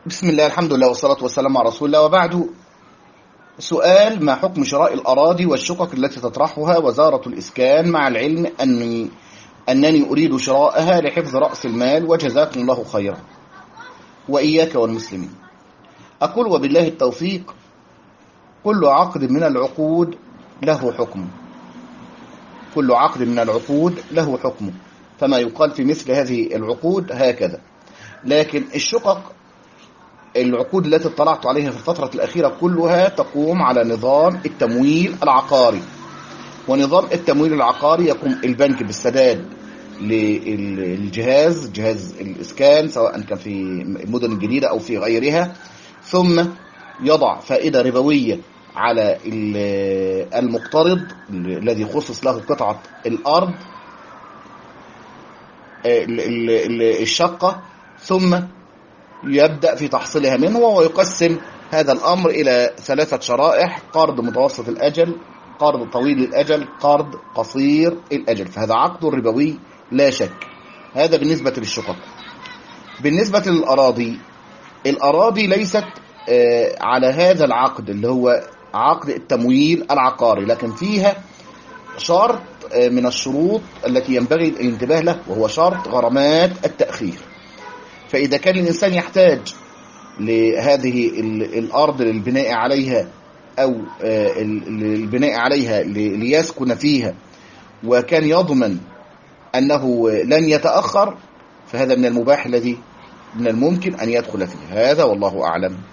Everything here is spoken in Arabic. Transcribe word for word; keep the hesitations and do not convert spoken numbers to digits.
بسم الله، الحمد لله والصلاة والسلام على رسول الله، وبعد. سؤال: ما حكم شراء الأراضي والشقق التي تطرحها وزارة الإسكان، مع العلم أني أنني أريد شراءها لحفظ رأس المال، وجزاكم الله خيرا وإياك والمسلمين. أقول وبالله التوفيق. كل عقد من العقود له حكم، كل عقد من العقود له حكم، فما يقال في مثل هذه العقود هكذا. لكن الشقق، العقود التي اطلعت عليها في الفترة الأخيرة كلها تقوم على نظام التمويل العقاري. ونظام التمويل العقاري يقوم البنك بالسداد للجهاز جهاز الإسكان، سواء كان في المدن الجديدة أو في غيرها، ثم يضع فائدة ربوية على المقترض الذي خصص له قطعة الأرض الشقة، ثم يبدأ في تحصيلها منه، ويقسم هذا الأمر إلى ثلاثة شرائح: قرض متوسط الأجل، قرض طويل الأجل، قرض قصير الأجل. فهذا عقد ربوي لا شك. هذا بالنسبة للشقق. بالنسبة للأراضي، الأراضي ليست على هذا العقد اللي هو عقد التمويل العقاري، لكن فيها شرط من الشروط التي ينبغي الانتباه له، وهو شرط غرامات التأخير. فإذا كان الإنسان يحتاج لهذه الأرض للبناء عليها أو البناء عليها ليسكن فيها، وكان يضمن أنه لن يتأخر، فهذا من المباح الذي من الممكن أن يدخل فيه. هذا والله أعلم.